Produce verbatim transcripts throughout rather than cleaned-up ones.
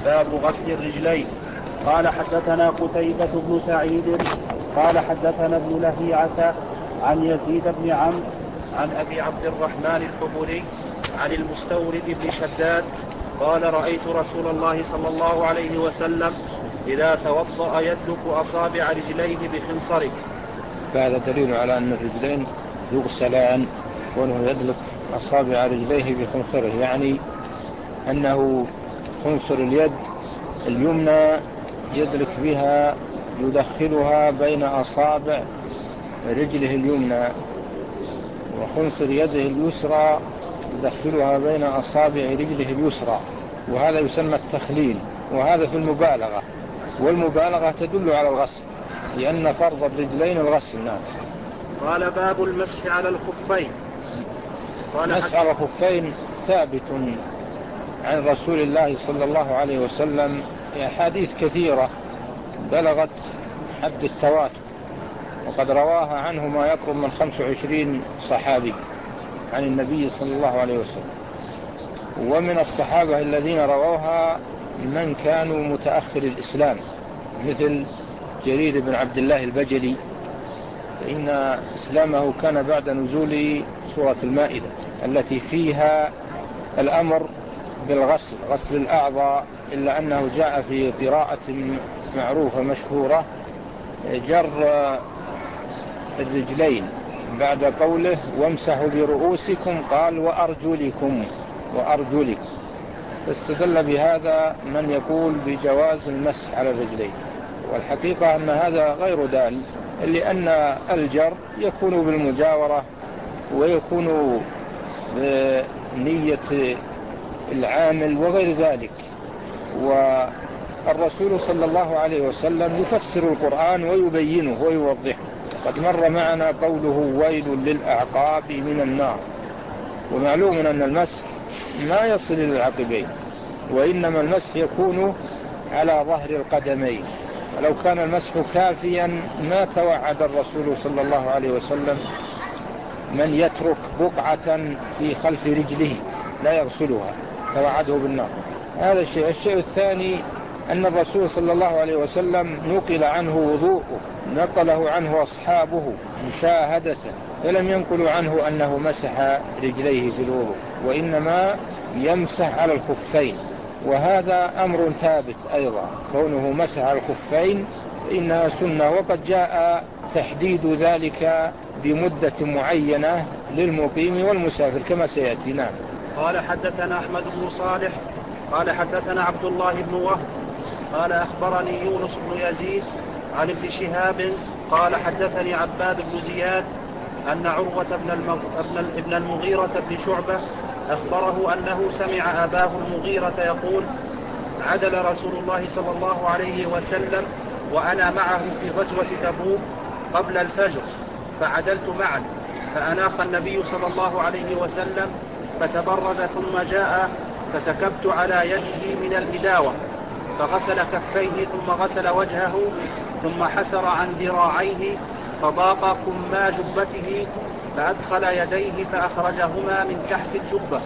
باب غسل الرجلين. قال حدثنا قتيبة بن سعيد قال حدثنا ابن لهيعة عن يزيد بن عمرو عن أبي عبد الرحمن الحبلي عن المستورد بن شداد قال رأيت رسول الله صلى الله عليه وسلم إذا توضأ يدلك أصابع رجليه بخنصره. فهذا دليل على أن الرجلين يغسلان، وأنه يدلك أصابع رجليه بخنصره، يعني أنه خنصر اليد اليمنى يدلك بها يدخلها بين أصابع رجله اليمنى، وخنصر يده اليسرى يدخلها بين أصابع رجله اليسرى، وهذا يسمى التخليل، وهذا في المبالغة، والمبالغة تدل على الغسل لأن فرض الرجلين الغسل. نعم. قال باب المسح على الخفين. المسح على الخفين ثابت عن رسول الله صلى الله عليه وسلم أحاديث كثيرة بلغت حد التواتر، وقد رواها عنه ما يقرب من خمس وعشرين صحابي عن النبي صلى الله عليه وسلم. ومن الصحابة الذين رووها من كانوا متأخر الإسلام مثل جرير بن عبد الله البجلي، فإن إسلامه كان بعد نزول سورة المائدة التي فيها الأمر بالغسل، غسل الأعضاء، إلا أنه جاء في قراءة معروفة مشهورة جر الرجلين بعد قوله وامسحوا برؤوسكم قال وأرجلكم وأرجلكم، فاستدل بهذا من يقول بجواز المسح على الرجلين، والحقيقة أن هذا غير دال، لأن الجر يكون بالمجاورة ويكون بنية العامل وغير ذلك. والرسول صلى الله عليه وسلم يفسر القرآن ويبينه ويوضحه. قد مر معنا قوله ويل للأعقاب من النار، ومعلوم أن المسح ما يصل إلى العقبين، وإنما المسح يكون على ظهر القدمين، ولو كان المسح كافيا ما توعد الرسول صلى الله عليه وسلم من يترك بقعة في خلف رجله لا يغسلها، توعده بالنار. هذا الشيء. الشيء الثاني أن الرسول صلى الله عليه وسلم نقل عنه وضوءه، نقله عنه أصحابه مشاهدة، فلم ينقلوا عنه أنه مسح رجليه في الوضوء، وإنما يمسح على الخفين، وهذا أمر ثابت أيضا، كونه مسح على الخفين إنها سنة، وقد جاء تحديد ذلك بمدة معينة للمقيم والمسافر كما سيأتي. نعم. قال حدثنا أحمد بن صالح قال حدثنا عبد الله بن وهب قال أخبرني يونس بن يزيد عن ابن شهاب قال حدثني عباد بن زياد أن عروة بن, المغ... ابن المغيرة بن شعبة أخبره أنه سمع أباه المغيرة يقول عدل رسول الله صلى الله عليه وسلم وأنا معه في غزوة تبوك قبل الفجر، فعدلت معه، فأناخ النبي صلى الله عليه وسلم فتبرز ثم جاء فسكبت على يده من الإداوة فغسل كفيه ثم غسل وجهه ثم حسر عن ذراعيه فضاق كما جبته فأدخل يديه فأخرجهما من تحت الجبة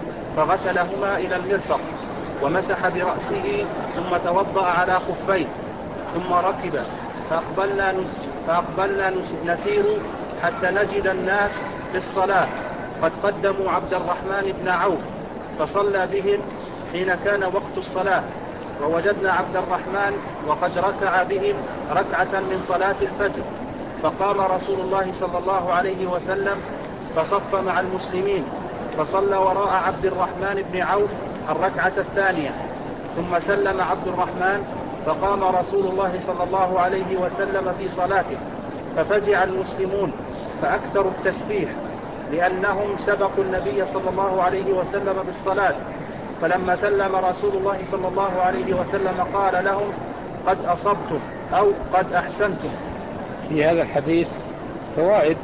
فغسلهما إلى المرفق ومسح برأسه ثم توضأ على خفيه ثم ركب فأقبلنا, فأقبلنا نسير حتى نجد الناس في الصلاة قد قدموا عبد الرحمن بن عوف فصلى بهم حين كان وقت الصلاة، ووجدنا عبد الرحمن وقد ركع بهم ركعة من صلاة الفجر، فقام رسول الله صلى الله عليه وسلم فصف مع المسلمين فصلى وراء عبد الرحمن بن عوف الركعة الثانية، ثم سلم عبد الرحمن فقام رسول الله صلى الله عليه وسلم في صلاته، ففزع المسلمون فأكثروا التسبيح لأنهم سبقوا النبي صلى الله عليه وسلم بالصلاة، فلما سلم رسول الله صلى الله عليه وسلم قال لهم قد أصبتم أو قد أحسنتم. في هذا الحديث فوائد،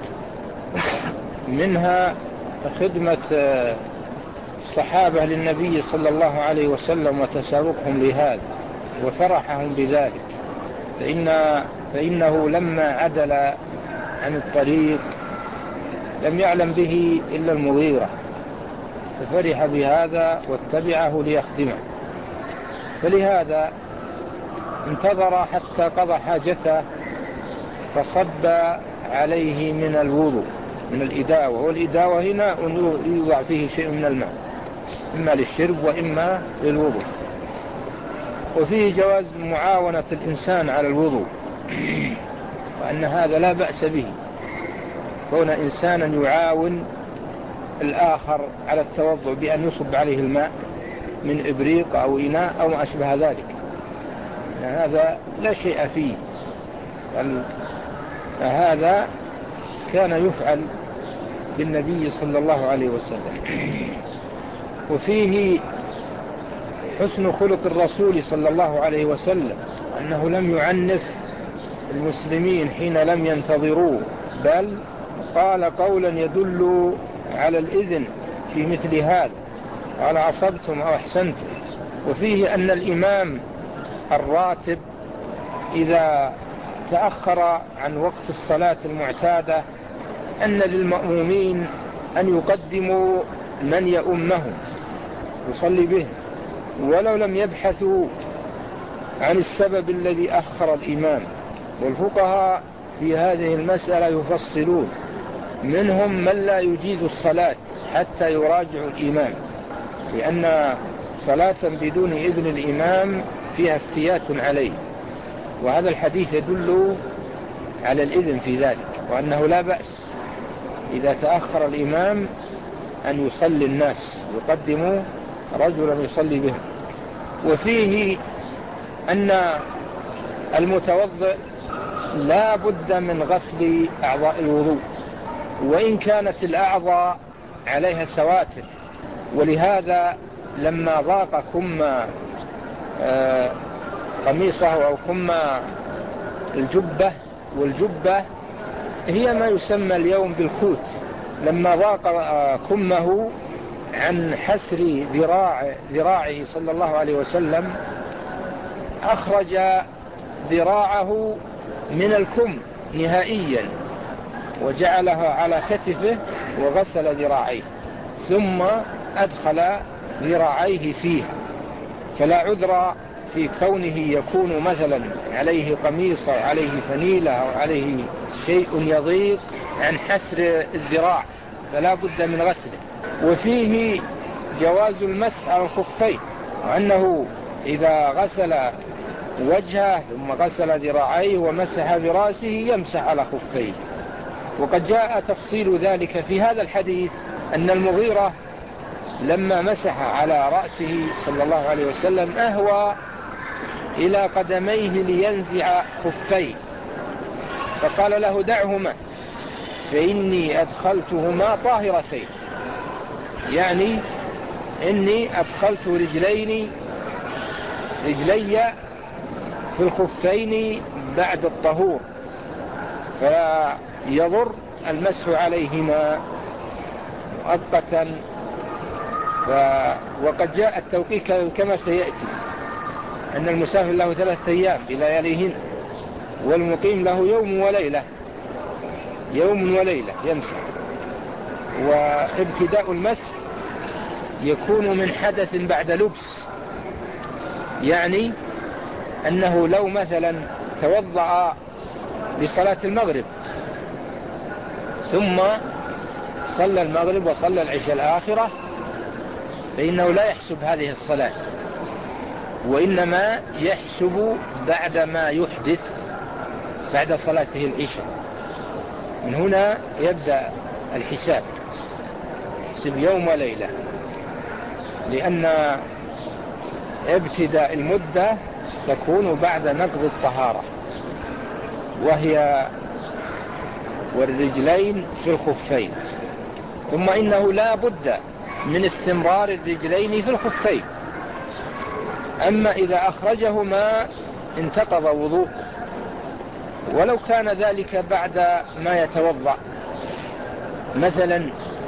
منها خدمة الصحابة للنبي صلى الله عليه وسلم وتسابقهم لهذا وفرحهم بذلك، فإن فإنه لما عدل عن الطريق لم يعلم به إلا المغيرة، ففرح بهذا واتبعه ليخدمه، فلهذا انتظر حتى قضى حاجته فصب عليه من الوضوء من الإداوة، والإداوة هنا يوضع فيه شيء من الماء إما للشرب وإما للوضوء. وفيه جواز معاونة الإنسان على الوضوء، وأن هذا لا بأس به، كون إنسانا يعاون الآخر على التوضؤ بأن يصب عليه الماء من إبريق أو إناء أو ما أشبه ذلك، هذا لا شيء فيه. هذا كان يفعل بالنبي صلى الله عليه وسلم. وفيه حسن خلق الرسول صلى الله عليه وسلم، أنه لم يعنف المسلمين حين لم ينتظروه، بل قال قولا يدل على الإذن في مثل هذا، قال عصبتم أو أحسنتم. وفيه أن الإمام الراتب إذا تأخر عن وقت الصلاة المعتادة أن للمأمومين أن يقدموا من يؤمهم يصلي به، ولو لم يبحثوا عن السبب الذي أخر الإمام. والفقهاء في هذه المسألة يفصلون، منهم من لا يجيز الصلاة حتى يراجع الإمام، لأن صلاة بدون إذن الإمام فيها افتيات عليه، وهذا الحديث يدل على الإذن في ذلك، وأنه لا بأس إذا تأخر الإمام أن يصلي الناس، يقدم رجلا يصلي بهم. وفيه أن المتوضئ لا بد من غسل أعضاء الوضوء، وإن كانت الأعضاء عليها سواتر. ولهذا لما ضاق كم قميصه أو كم الجبة، والجبة هي ما يسمى اليوم بالكوت، لما ضاق كمه عن حسر ذراع ذراعه صلى الله عليه وسلم أخرج ذراعه من الكم نهائيا وجعلها على كتفه وغسل ذراعيه، ثم أدخل ذراعيه فيه. فلا عذر في كونه يكون مثلا عليه قميص أو عليه فنيلة أو عليه شيء يضيق عن حسر الذراع، فلا بد من غسله. وفيه جواز المسح على الخفين، وأنه إذا غسل وجهه ثم غسل ذراعيه ومسح برأسه يمسح على خفيه. وقد جاء تفصيل ذلك في هذا الحديث، أن المغيرة لما مسح على رأسه صلى الله عليه وسلم أهوى إلى قدميه لينزع خفيه، فقال له دعهما فإني أدخلتهما طاهرتين، يعني إني أدخلت رجلين رجلي في الخفين بعد الطهور، فلا يضر المسح عليهما مؤقتا. ف... وقد جاء التوقيت كما سيأتي، أن المسافر له ثلاثة أيام بلياليهن، والمقيم له يوم وليلة يوم وليلة يمسح. وابتداء المسح يكون من حدث بعد لبس، يعني أنه لو مثلا توضأ لصلاة المغرب ثم صلى المغرب وصلى العشاء الآخرة، فإنه لا يحسب هذه الصلاة، وإنما يحسب بعد ما يحدث بعد صلاته العشاء. من هنا يبدأ الحساب، يحسب يوم وليلة، لأن ابتداء المدة تكون بعد نقض الطهارة، وهي والرجلين في الخفين. ثم إنه لا بد من استمرار الرجلين في الخفين، أما إذا أخرجهما انتقض وضوء، ولو كان ذلك بعد ما يتوضأ، مثلا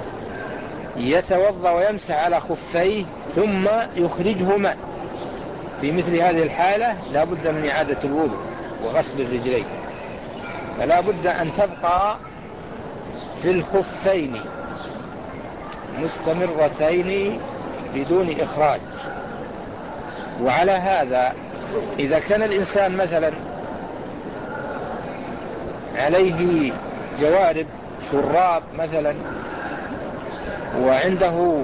يتوضأ ويمسح على خفيه ثم يخرجهما، في مثل هذه الحالة لا بد من إعادة الوضوء وغسل الرجلين، فلا بد أن تبقى في الخفين مستمرتين بدون إخراج. وعلى هذا إذا كان الإنسان مثلا عليه جوارب شراب مثلا وعنده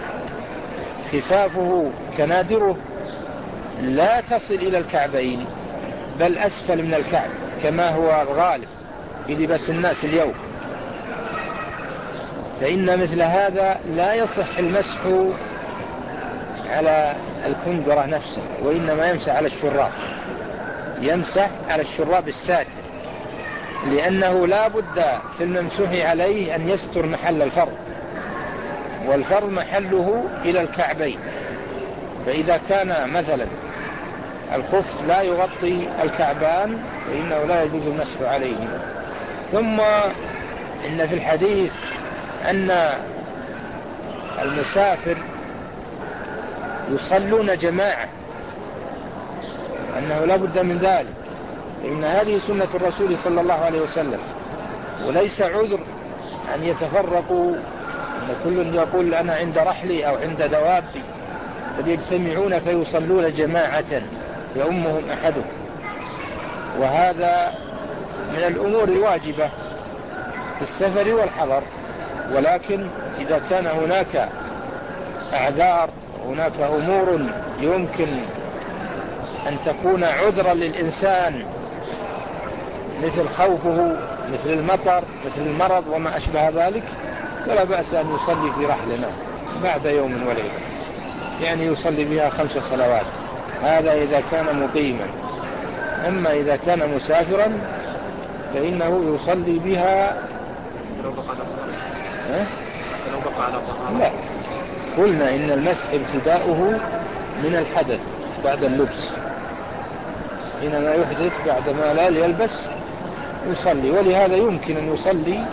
خفافه كنادره لا تصل إلى الكعبين بل أسفل من الكعب كما هو الغالب في لباس الناس اليوم، فإن مثل هذا لا يصح المسح على الكندرة نفسه، وإنما يمسح على الشراب، يمسح على الشراب الساتر، لأنه لا بد في الممسوح عليه أن يستر محل الفرض، والفرض محله إلى الكعبين. فإذا كان مثلا الخف لا يغطي الكعبان فإنه لا يجوز المسح عليه. ثم إن في الحديث أن المسافر يصلون جماعة، أنه لا بد من ذلك، فإن هذه سنة الرسول صلى الله عليه وسلم، وليس عذر أن يتفرقوا، أن كل يقول أنا عند رحلي أو عند دوابي، بل يجتمعون فيصلون جماعة يؤمهم أحدهم. وهذا من الأمور الواجبة في السفر والحضر، ولكن إذا كان هناك أعذار، هناك أمور يمكن أن تكون عذرا للإنسان مثل خوفه، مثل المطر، مثل المرض وما أشبه ذلك، فلا بأس أن يصلي في رحلنا بعد يوم وليلة، يعني يصلي بها خمس صلوات، هذا إذا كان مقيما. أما إذا كان مسافرا فإنه يصلي بها لو بقى على ها؟ لو بقى على طهارة. لا، قلنا إن المسح ابتداؤه من الحدث بعد اللبس، حينما يحدث بعد ما لا يلبس يصلي، ولهذا يمكن أن يصلي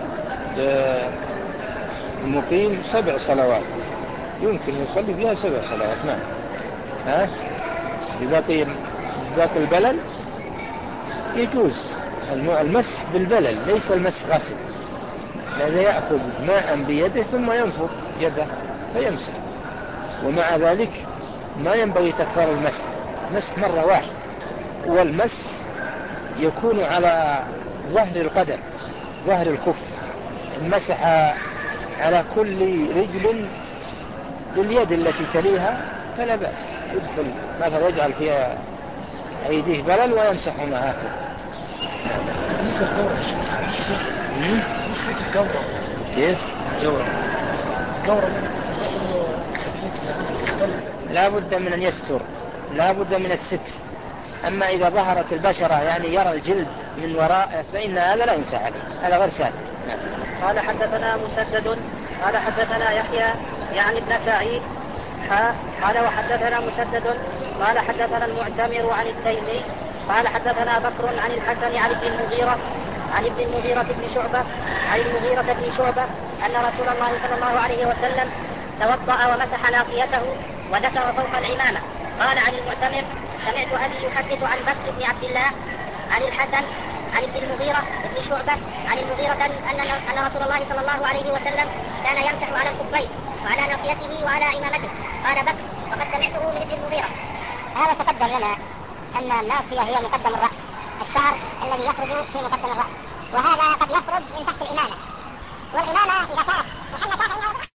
المقيم سبع صلوات، يمكن يصلي فيها سبع صلوات. نعم. ها بباقي باقي البلل يجوز المسح بالبلل، ليس المسح غسل، لأنه يأخذ ماء بيده ثم ينفض يده فيمسح، ومع ذلك ما ينبغي تكرار المسح، مسح مرة واحدة. والمسح يكون على ظهر القدم، ظهر الخف، المسح على كل رجل باليد التي تليها فلا بأس، يدخل مثلا يجعل فيها أيديه بلل ويمسحها هكذا. مثل الجورة يا شيخ، مثل الجورة. كيف؟ الجورة الجورة خفيف سهل يختلف. لا بد من أن يستر، لا بد من الستر. أما إذا ظهرت البشرة يعني يرى الجلد من وراءه فإن هذا لا يمسح عليه، هذا غير ساتر. نعم. قال حدثنا مسدد قال حدثنا يحيى يعني ابن سعيد قال وحدثنا مسدد قال حدثنا المعتمر عن التيمي قال حدثنا بكر عن الحسن عن ابن المغيرة عن ابن المغيرة بن شعبة عن المغيرة بن شعبة أن رسول الله صلى الله عليه وسلم توضأ ومسح ناصيته وذكر فوق العمامة. قال عن المعتمر سمعت أبي يحدث عن بكر بن عبد الله عن الحسن عن ابن المغيرة بن شعبة عن المغيرة أن أن رسول الله صلى الله عليه وسلم كان يمسح على الخفين وعلى ناصيته وعلى عمامته. قال بكر وقد سمعته من ابن المغيرة. هذا تقدم لنا أن الناصية هي مقدم الرأس، الشعر الذي يخرج في مقدم الرأس، وهذا قد يخرج من تحت الإمامة، والإمامة إذا كانت محلة فإنه